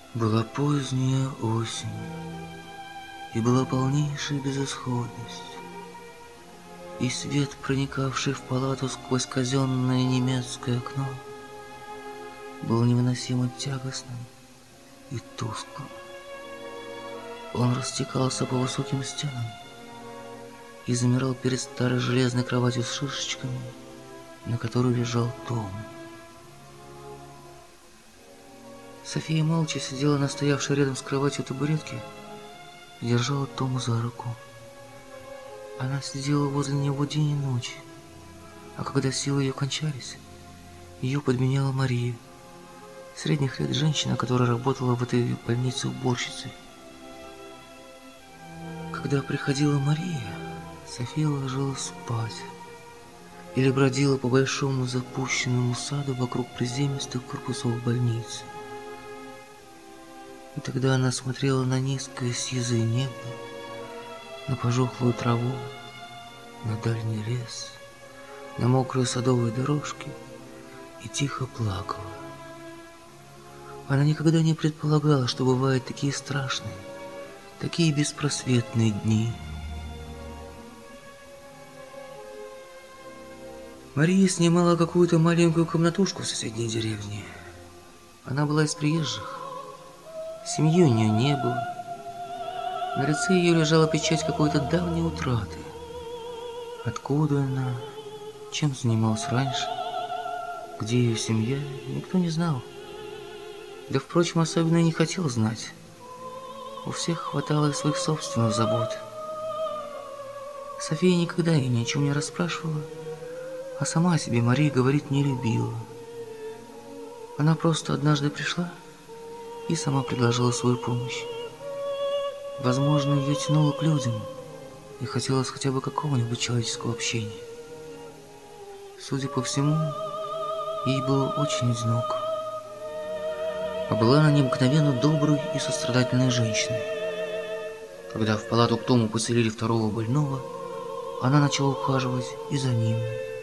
Была поздняя осень, и была полнейшая безысходность, и свет, проникавший в палату сквозь казенное немецкое окно, был невыносимо тягостным и тусклым. Он растекался по высоким стенам и замирал перед старой железной кроватью с шишечками, на которой лежал Том. София молча сидела на стоявшей рядом с кроватью табуретке и держала Тома за руку. Она сидела возле него день и ночь, а когда силы ее кончались, ее подменяла Мария, средних лет женщина, которая работала в этой больнице уборщицей. Когда приходила Мария, София ложилась спать или бродила по большому запущенному саду вокруг приземистых корпусов больницы. И тогда она смотрела на низкое сизое небо, на пожухлую траву, на дальний лес, на мокрые садовые дорожки и тихо плакала. Она никогда не предполагала, что бывают такие страшные, такие беспросветные дни. Мария снимала какую-то маленькую комнатушку в соседней деревне. Она была из приезжих. Семьи у нее не было. На лице ее лежала печать какой-то давней утраты. Откуда она, чем занималась раньше, где ее семья, никто не знал. Да, впрочем, особенно и не хотел знать. У всех хватало и своих собственных забот. София никогда ее ни о чем не расспрашивала, а сама о себе Мария говорить не любила. Она просто однажды пришла и сама предложила свою помощь. Возможно, ее тянуло к людям, и хотелось хотя бы какого-нибудь человеческого общения. Судя по всему, ей было очень одиноко. А была она необыкновенно доброй и сострадательной женщиной. Когда в палату к Тому поселили второго больного, она начала ухаживать и за ним.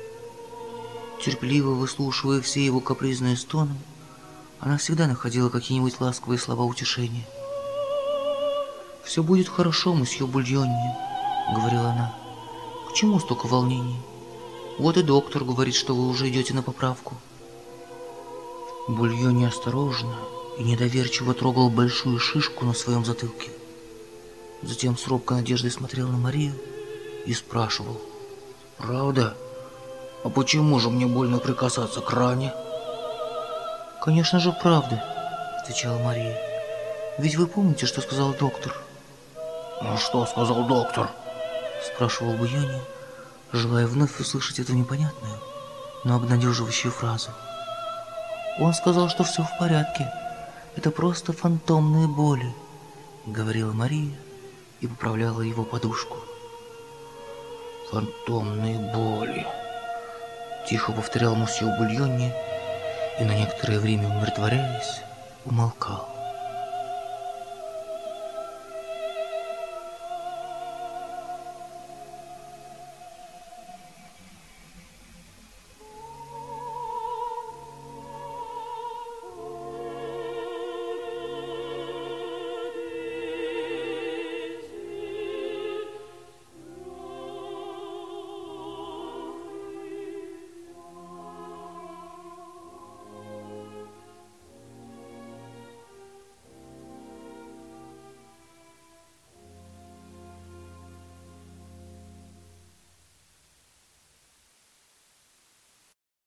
Терпеливо выслушивая все его капризные стоны, она всегда находила какие-нибудь ласковые слова утешения. «Все будет хорошо, мсье Бульонни», — говорила она. «К чему столько волнений? Вот и доктор говорит, что вы уже идете на поправку». Бульонни осторожно и недоверчиво трогал большую шишку на своем затылке. Затем с робкой надеждой смотрел на Марию и спрашивал: «Правда? А почему же мне больно прикасаться к ране?» «Конечно же, правда», — отвечала Мария. «Ведь вы помните, что сказал доктор?» «А что сказал доктор?» — спрашивал Бульонни, желая вновь услышать эту непонятную, но обнадеживающую фразу. «Он сказал, что все в порядке. Это просто фантомные боли», — говорила Мария и поправляла его подушку. «Фантомные боли», — тихо повторял мсье Бульонни и на некоторое время, умиротворяясь, умолкал.